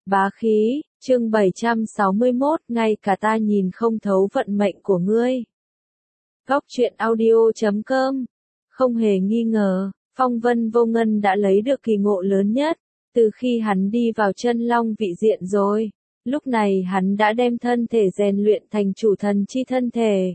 Bá khí, chương 761, ngay cả ta nhìn không thấu vận mệnh của ngươi. Góc truyện audio.com. Không hề nghi ngờ, Phong Vân Vô Ngân đã lấy được kỳ ngộ lớn nhất, từ khi hắn đi vào chân long vị diện rồi. Lúc này hắn đã đem thân thể rèn luyện thành chủ thần chi thân thể.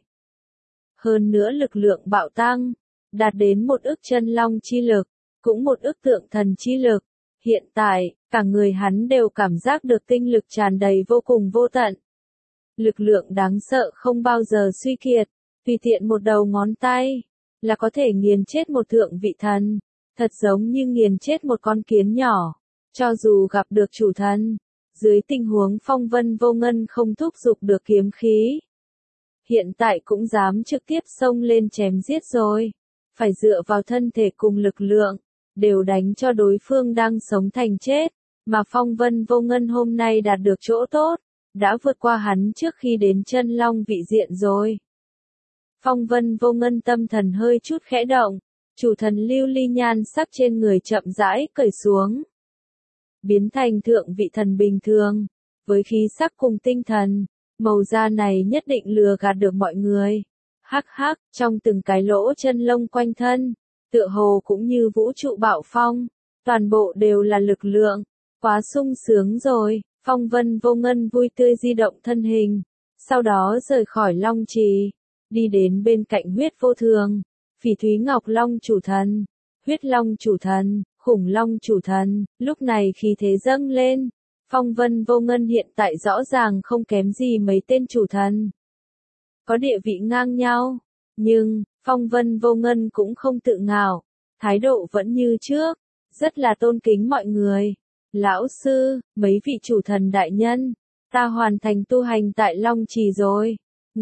Hơn nữa lực lượng bạo tăng, đạt đến một ức chân long chi lực, cũng một ức tượng thần chi lực. Hiện tại, cả người hắn đều cảm giác được tinh lực tràn đầy vô cùng vô tận. Lực lượng đáng sợ không bao giờ suy kiệt, tùy tiện một đầu ngón tay, là có thể nghiền chết một thượng vị thần, thật giống như nghiền chết một con kiến nhỏ. Cho dù gặp được chủ thần, dưới tình huống Phong Vân Vô Ngân không thúc giục được kiếm khí, hiện tại cũng dám trực tiếp xông lên chém giết rồi. Phải dựa vào thân thể cùng lực lượng, đều đánh cho đối phương đang sống thành chết, mà Phong Vân Vô Ngân hôm nay đạt được chỗ tốt, đã vượt qua hắn trước khi đến chân long vị diện rồi. Phong Vân Vô Ngân tâm thần hơi chút khẽ động, chủ thần lưu ly nhan sắc trên người chậm rãi cởi xuống, biến thành thượng vị thần bình thường, với khí sắc cùng tinh thần, màu da này nhất định lừa gạt được mọi người. Hắc hắc, trong từng cái lỗ chân lông quanh thân, tựa hồ cũng như vũ trụ bạo phong, toàn bộ đều là lực lượng, quá sung sướng rồi. Phong Vân Vô Ngân vui tươi di động thân hình, sau đó rời khỏi Long Trì, đi đến bên cạnh Huyết Vô Thường, Phỉ Thúy Ngọc Long chủ thần, Huyết Long chủ thần, Khủng Long chủ thần. Lúc này khí thế dâng lên, Phong Vân Vô Ngân hiện tại rõ ràng không kém gì mấy tên chủ thần, có địa vị ngang nhau, nhưng Phong Vân Vô Ngân cũng không tự ngạo, thái độ vẫn như trước, rất là tôn kính mọi người. Lão sư, mấy vị chủ thần đại nhân, ta hoàn thành tu hành tại Long Trì rồi.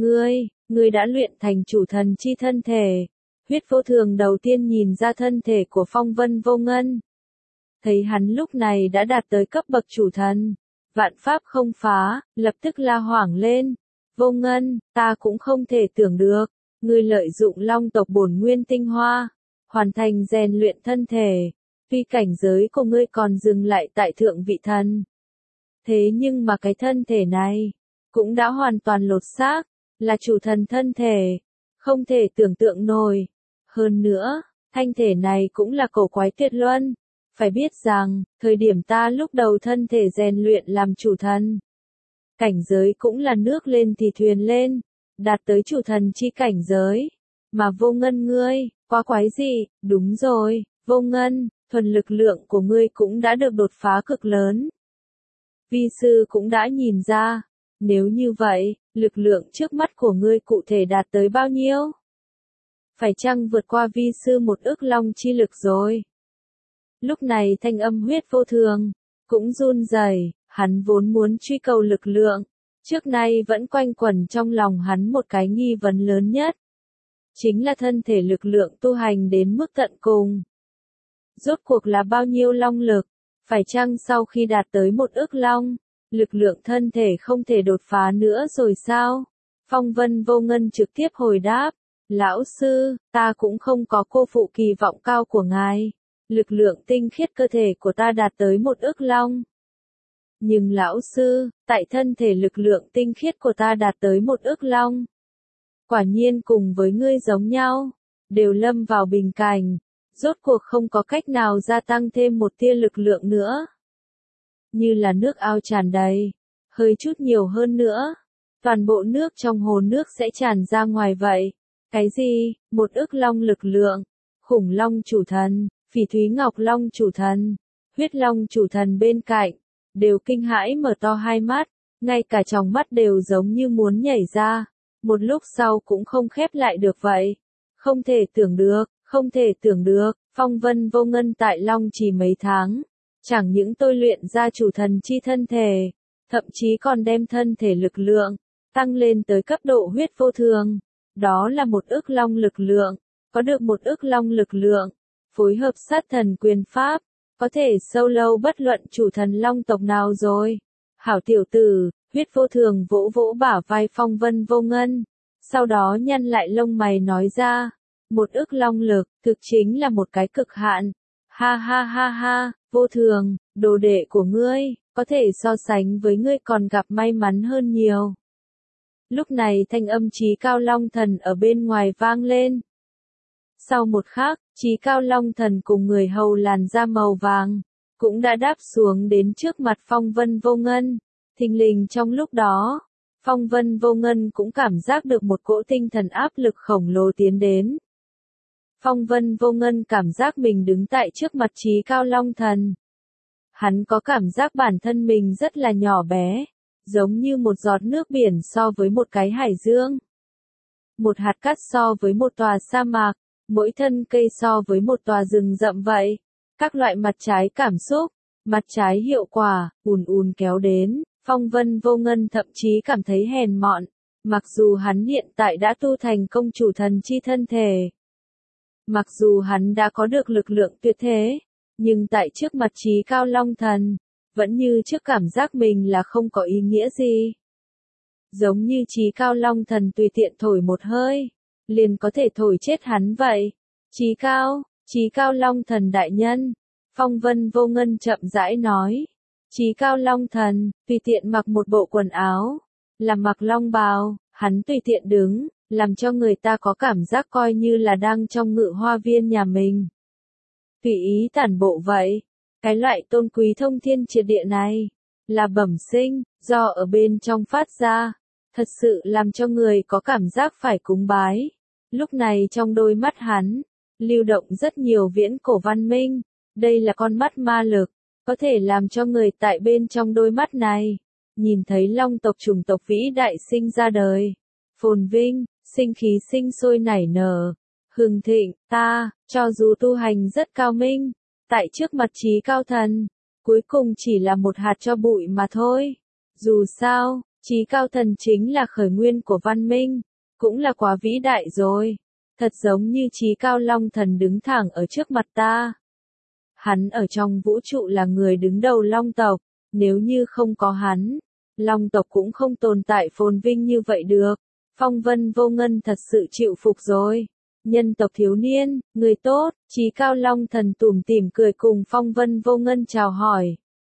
Ngươi đã luyện thành chủ thần chi thân thể. Huyết Vô Thường đầu tiên nhìn ra thân thể của Phong Vân Vô Ngân, thấy hắn lúc này đã đạt tới cấp bậc chủ thần, vạn pháp không phá, lập tức la hoảng lên. Vô Ngân, ta cũng không thể tưởng được, ngươi lợi dụng long tộc bổn nguyên tinh hoa, hoàn thành rèn luyện thân thể, tuy cảnh giới của ngươi còn dừng lại tại thượng vị thần. Thế nhưng mà cái thân thể này, cũng đã hoàn toàn lột xác, là chủ thần thân thể, không thể tưởng tượng nổi. Hơn nữa, thanh thể này cũng là cổ quái tuyệt luân, phải biết rằng, thời điểm ta lúc đầu thân thể rèn luyện làm chủ thần, cảnh giới cũng là nước lên thì thuyền lên, đạt tới chủ thần chi cảnh giới. Mà Vô Ngân ngươi, quá quái gì? Đúng rồi, Vô Ngân, thuần lực lượng của ngươi cũng đã được đột phá cực lớn. Vi sư cũng đã nhìn ra, nếu như vậy, lực lượng trước mắt của ngươi cụ thể đạt tới bao nhiêu? Phải chăng vượt qua vi sư một ức long chi lực rồi? Lúc này thanh âm Huyết Vô Thường cũng run rẩy. Hắn vốn muốn truy cầu lực lượng, trước nay vẫn quanh quẩn trong lòng hắn một cái nghi vấn lớn nhất, chính là thân thể lực lượng tu hành đến mức tận cùng, rốt cuộc là bao nhiêu long lực? Phải chăng sau khi đạt tới một ức long, lực lượng thân thể không thể đột phá nữa rồi sao? Phong Vân Vô Ngân trực tiếp hồi đáp, lão sư, ta cũng không có cô phụ kỳ vọng cao của ngài, lực lượng tinh khiết cơ thể của ta đạt tới một ức long. Nhưng lão sư, tại thân thể lực lượng tinh khiết của ta đạt tới một ức long, quả nhiên cùng với ngươi giống nhau, đều lâm vào bình cảnh, rốt cuộc không có cách nào gia tăng thêm một tia lực lượng nữa. Như là nước ao tràn đầy, hơi chút nhiều hơn nữa, toàn bộ nước trong hồ nước sẽ tràn ra ngoài vậy. Cái gì? Một ức long lực lượng? Khủng Long chủ thần, Phỉ Thúy Ngọc Long chủ thần, Huyết Long chủ thần bên cạnh, đều kinh hãi mở to hai mắt, ngay cả tròng mắt đều giống như muốn nhảy ra, một lúc sau cũng không khép lại được vậy. Không thể tưởng được, không thể tưởng được, Phong Vân Vô Ngân tại Long Trì mấy tháng, chẳng những tôi luyện ra chủ thần chi thân thể, thậm chí còn đem thân thể lực lượng tăng lên tới cấp độ Huyết Vô Thường, đó là một ức long lực lượng, có được một ức long lực lượng, phối hợp sát thần quyền pháp, có thể sâu lâu bất luận chủ thần long tộc nào rồi. Hảo tiểu tử, Huyết Vô Thường vỗ vỗ bả vai Phong Vân Vô Ngân, sau đó nhăn lại lông mày nói ra, một ức long lực, thực chính là một cái cực hạn. Ha ha ha ha, Vô Thường, đồ đệ của ngươi, có thể so sánh với ngươi còn gặp may mắn hơn nhiều. Lúc này thanh âm Chí Cao Long Thần ở bên ngoài vang lên. Sau một khắc, Chí Cao Long Thần cùng người hầu làn da màu vàng, cũng đã đáp xuống đến trước mặt Phong Vân Vô Ngân. Thình lình trong lúc đó, Phong Vân Vô Ngân cũng cảm giác được một cỗ tinh thần áp lực khổng lồ tiến đến. Phong Vân Vô Ngân cảm giác mình đứng tại trước mặt Chí Cao Long Thần. Hắn có cảm giác bản thân mình rất là nhỏ bé, giống như một giọt nước biển so với một cái hải dương. Một hạt cát so với một tòa sa mạc, mỗi thân cây so với một tòa rừng rậm vậy. Các loại mặt trái cảm xúc, mặt trái hiệu quả, ùn ùn kéo đến. Phong Vân Vô Ngân thậm chí cảm thấy hèn mọn, mặc dù hắn hiện tại đã tu thành công chủ thần chi thân thể. Mặc dù hắn đã có được lực lượng tuyệt thế, nhưng tại trước mặt Chí Cao Long Thần, vẫn như trước cảm giác mình là không có ý nghĩa gì. Giống như Chí Cao Long Thần tùy tiện thổi một hơi, liền có thể thổi chết hắn vậy. Chí Cao Long Thần đại nhân, Phong Vân Vô Ngân chậm rãi nói. Chí Cao Long Thần, tùy tiện mặc một bộ quần áo, làm mặc long bào, hắn tùy tiện đứng, làm cho người ta có cảm giác coi như là đang trong ngự hoa viên nhà mình. Tùy ý tản bộ vậy, cái loại tôn quý thông thiên triệt địa này, là bẩm sinh, do ở bên trong phát ra, thật sự làm cho người có cảm giác phải cúng bái. Lúc này trong đôi mắt hắn, lưu động rất nhiều viễn cổ văn minh, đây là con mắt ma lực, có thể làm cho người tại bên trong đôi mắt này, nhìn thấy long tộc chủng tộc vĩ đại sinh ra đời, phồn vinh, sinh khí sinh sôi nảy nở, hưng thịnh. Ta, cho dù tu hành rất cao minh, tại trước mặt Chí Cao Thần, cuối cùng chỉ là một hạt tro bụi mà thôi. Dù sao, Chí Cao Thần chính là khởi nguyên của văn minh, cũng là quá vĩ đại rồi. Thật giống như Chí Cao Long Thần đứng thẳng ở trước mặt ta. Hắn ở trong vũ trụ là người đứng đầu long tộc, nếu như không có hắn, long tộc cũng không tồn tại phồn vinh như vậy được. Phong Vân Vô Ngân thật sự chịu phục rồi. Nhân tộc thiếu niên, người tốt, Chí Cao Long Thần tủm tỉm cười cùng Phong Vân Vô Ngân chào hỏi.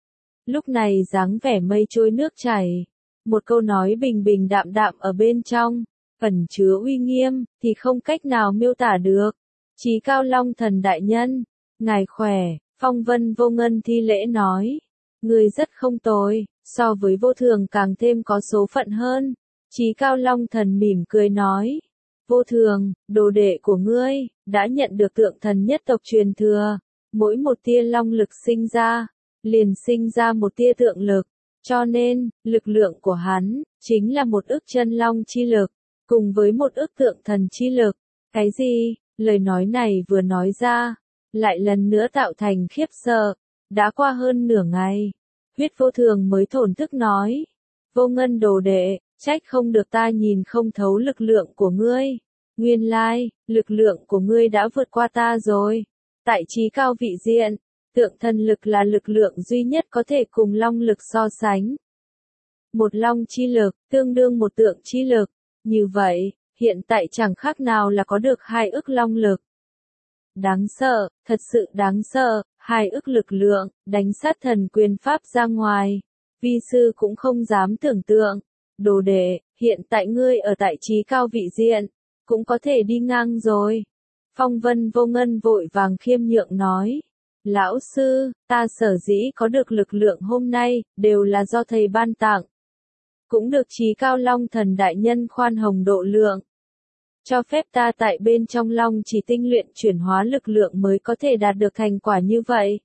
Lúc này dáng vẻ mây trôi nước chảy, một câu nói bình bình đạm đạm ở bên trong, ẩn chứa uy nghiêm, thì không cách nào miêu tả được. Chí Cao Long Thần đại nhân, ngài khỏe, Phong Vân Vô Ngân thi lễ nói. Người rất không tồi, so với vô thường càng thêm có số phận hơn. Chí Cao Long Thần mỉm cười nói. Vô thường, đồ đệ của ngươi, đã nhận được tượng thần nhất tộc truyền thừa. Mỗi một tia long lực sinh ra, liền sinh ra một tia tượng lực. Cho nên, lực lượng của hắn, chính là một ức chân long chi lực, cùng với một ức tượng thần chi lực. Cái gì? Lời nói này vừa nói ra, lại lần nữa tạo thành khiếp sợ. Đã qua hơn nửa ngày, Huyết Vô Thường mới thổn thức nói. Vô Ngân đồ đệ, trách không được ta nhìn không thấu lực lượng của ngươi. Nguyên lai, lực lượng của ngươi đã vượt qua ta rồi. Tại Chí Cao vị diện, tượng thần lực là lực lượng duy nhất có thể cùng long lực so sánh. Một long chi lực, tương đương một tượng chi lực. Như vậy, hiện tại chẳng khác nào là có được 2 ức long lực. Đáng sợ, thật sự đáng sợ, 2 ức lực lượng, đánh sát thần quyền pháp ra ngoài. Vi sư cũng không dám tưởng tượng. Đồ đệ, hiện tại ngươi ở tại Chí Cao vị diện, cũng có thể đi ngang rồi. Phong Vân Vô Ngân vội vàng khiêm nhượng nói. Lão sư, ta sở dĩ có được lực lượng hôm nay, đều là do thầy ban tặng. Cũng được Chí Cao Long Thần đại nhân khoan hồng độ lượng. Cho phép ta tại bên trong long chỉ tinh luyện chuyển hóa lực lượng mới có thể đạt được thành quả như vậy.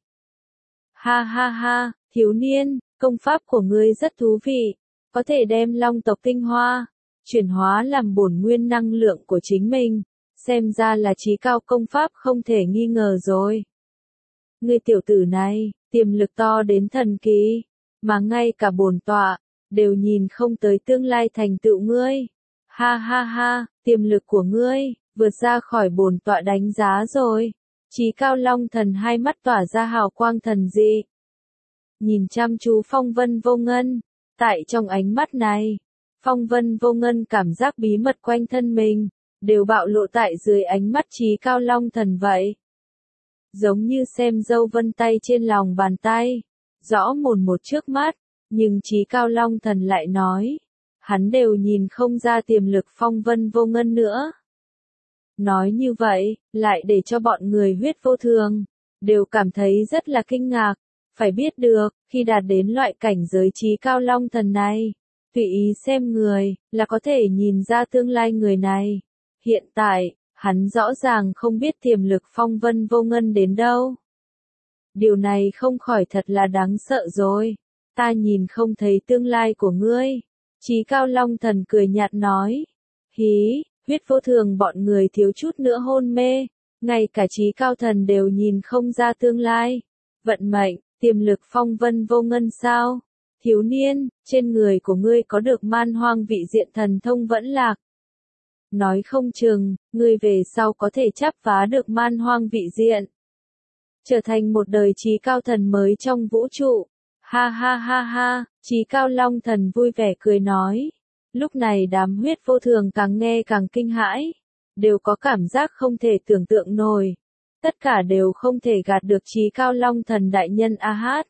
Ha ha ha, thiếu niên, công pháp của ngươi rất thú vị. Có thể đem long tộc tinh hoa, chuyển hóa làm bổn nguyên năng lượng của chính mình. Xem ra là Chí Cao công pháp không thể nghi ngờ rồi. Ngươi tiểu tử này, tiềm lực to đến thần kỳ, mà ngay cả bổn tọa, đều nhìn không tới tương lai thành tựu ngươi. Ha ha ha, tiềm lực của ngươi, vượt ra khỏi bổn tọa đánh giá rồi. Chí Cao Long Thần hai mắt tỏa ra hào quang thần dị. Nhìn chăm chú Phong Vân Vô Ngân, tại trong ánh mắt này, Phong Vân Vô Ngân cảm giác bí mật quanh thân mình, đều bạo lộ tại dưới ánh mắt Chí Cao Long Thần vậy. Giống như xem dâu vân tay trên lòng bàn tay, rõ mồn một trước mắt, nhưng Chí Cao Long Thần lại nói, hắn đều nhìn không ra tiềm lực Phong Vân Vô Ngân nữa. Nói như vậy, lại để cho bọn người Huyết Vô Thường đều cảm thấy rất là kinh ngạc, phải biết được, khi đạt đến loại cảnh giới Chí Cao Long Thần này, tùy ý xem người, là có thể nhìn ra tương lai người này. Hiện tại, hắn rõ ràng không biết tiềm lực Phong Vân Vô Ngân đến đâu. Điều này không khỏi thật là đáng sợ rồi. Ta nhìn không thấy tương lai của ngươi. Chí Cao Long Thần cười nhạt nói. Hí, Huyết Vô Thường bọn người thiếu chút nữa hôn mê. Ngay cả Chí Cao Thần đều nhìn không ra tương lai. Vận mệnh, tiềm lực Phong Vân Vô Ngân sao? Thiếu niên, trên người của ngươi có được Man Hoang vị diện thần thông vẫn lạc. Nói không chừng, ngươi về sau có thể chắp phá được Man Hoang vị diện. Trở thành một đời Chí Cao Thần mới trong vũ trụ. Ha ha ha ha, Chí Cao Long Thần vui vẻ cười nói. Lúc này đám Huyết Vô Thường càng nghe càng kinh hãi. Đều có cảm giác không thể tưởng tượng nổi. Tất cả đều không thể gạt được Chí Cao Long Thần đại nhân a hát.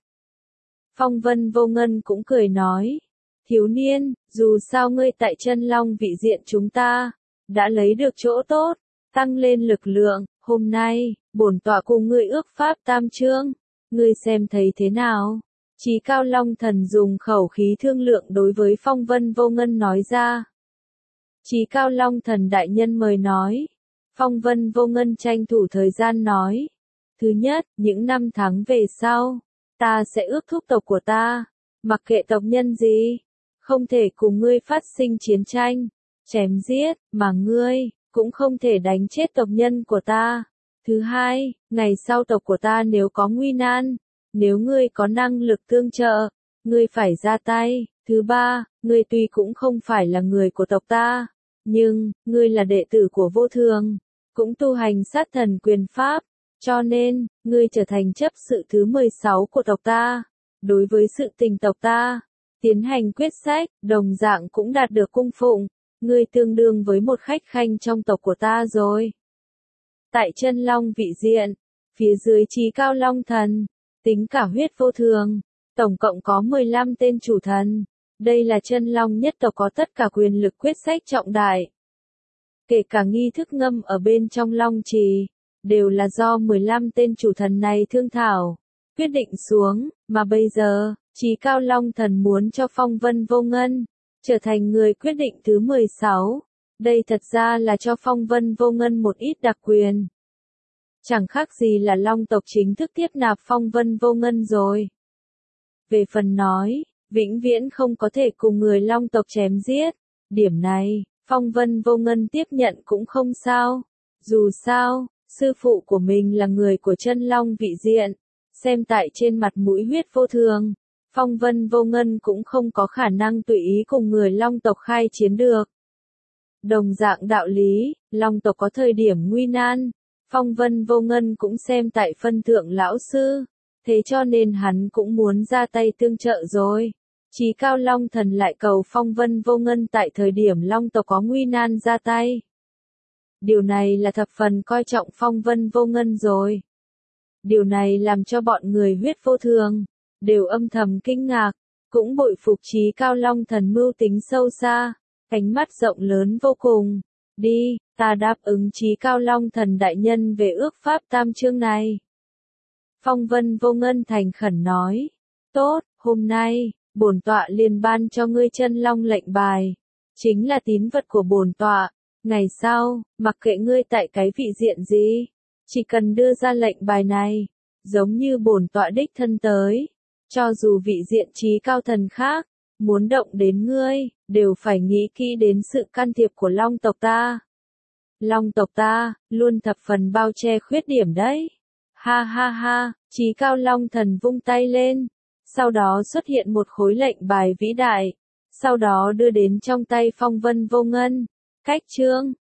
Phong Vân Vô Ngân cũng cười nói. Thiếu niên, dù sao ngươi tại Chân Long vị diện chúng ta, đã lấy được chỗ tốt, tăng lên lực lượng, hôm nay, bổn tọa cùng ngươi ước pháp tam chương, ngươi xem thấy thế nào? Chí Cao Long Thần dùng khẩu khí thương lượng đối với Phong Vân Vô Ngân nói ra. Chí Cao Long Thần đại nhân mời nói. Phong Vân Vô Ngân tranh thủ thời gian nói. Thứ nhất, những năm tháng về sau, ta sẽ ước thúc tộc của ta, mặc kệ tộc nhân gì, không thể cùng ngươi phát sinh chiến tranh, chém giết, mà ngươi cũng không thể đánh chết tộc nhân của ta. Thứ hai, ngày sau tộc của ta nếu có nguy nan, nếu ngươi có năng lực tương trợ, ngươi phải ra tay. Thứ ba, ngươi tuy cũng không phải là người của tộc ta, nhưng, ngươi là đệ tử của Vô Thường, cũng tu hành sát thần quyền pháp, cho nên, ngươi trở thành chấp sự thứ 16 của tộc ta. Đối với sự tình tộc ta, tiến hành quyết sách, đồng dạng cũng đạt được cung phụng, ngươi tương đương với một khách khanh trong tộc của ta rồi. Tại Chân Long vị diện, phía dưới Chí Cao Long Thần, tính cả Huyết Vô Thường, tổng cộng có 15 tên chủ thần. Đây là Chân Long nhất tộc có tất cả quyền lực quyết sách trọng đại. Kể cả nghi thức ngâm ở bên trong Long Trì, đều là do 15 tên chủ thần này thương thảo, quyết định xuống, mà bây giờ, Chí Cao Long Thần muốn cho Phong Vân Vô Ngân trở thành người quyết định thứ 16. Đây thật ra là cho Phong Vân Vô Ngân một ít đặc quyền. Chẳng khác gì là Long tộc chính thức tiếp nạp Phong Vân Vô Ngân rồi. Về phần nói, vĩnh viễn không có thể cùng người Long tộc chém giết. Điểm này, Phong Vân Vô Ngân tiếp nhận cũng không sao. Dù sao, sư phụ của mình là người của Chân Long vị diện. Xem tại trên mặt mũi Huyết Vô Thường, Phong Vân Vô Ngân cũng không có khả năng tùy ý cùng người Long tộc khai chiến được. Đồng dạng đạo lý, Long tộc có thời điểm nguy nan, Phong Vân Vô Ngân cũng xem tại phân thượng lão sư, thế cho nên hắn cũng muốn ra tay tương trợ rồi. Chí Cao Long Thần lại cầu Phong Vân Vô Ngân tại thời điểm Long tộc có nguy nan ra tay. Điều này là thập phần coi trọng Phong Vân Vô Ngân rồi. Điều này làm cho bọn người Huyết Vô Thường đều âm thầm kinh ngạc, cũng bội phục Chí Cao Long Thần mưu tính sâu xa, ánh mắt rộng lớn vô cùng. Đi, ta đáp ứng Chí Cao Long Thần đại nhân về ước pháp tam chương này. Phong Vân Vô Ngân thành khẩn nói. Tốt, hôm nay, bổn tọa liền ban cho ngươi Chân Long lệnh bài. Chính là tín vật của bổn tọa. Ngày sau, mặc kệ ngươi tại cái vị diện gì, chỉ cần đưa ra lệnh bài này, giống như bổn tọa đích thân tới. Cho dù vị diện Chí Cao Thần khác, muốn động đến ngươi, đều phải nghĩ kỹ đến sự can thiệp của Long tộc ta. Long tộc ta, luôn thập phần bao che khuyết điểm đấy. Ha ha ha, Chí Cao Long Thần vung tay lên. Sau đó xuất hiện một khối lệnh bài vĩ đại. Sau đó đưa đến trong tay Phong Vân Vô Ngân. Cách chương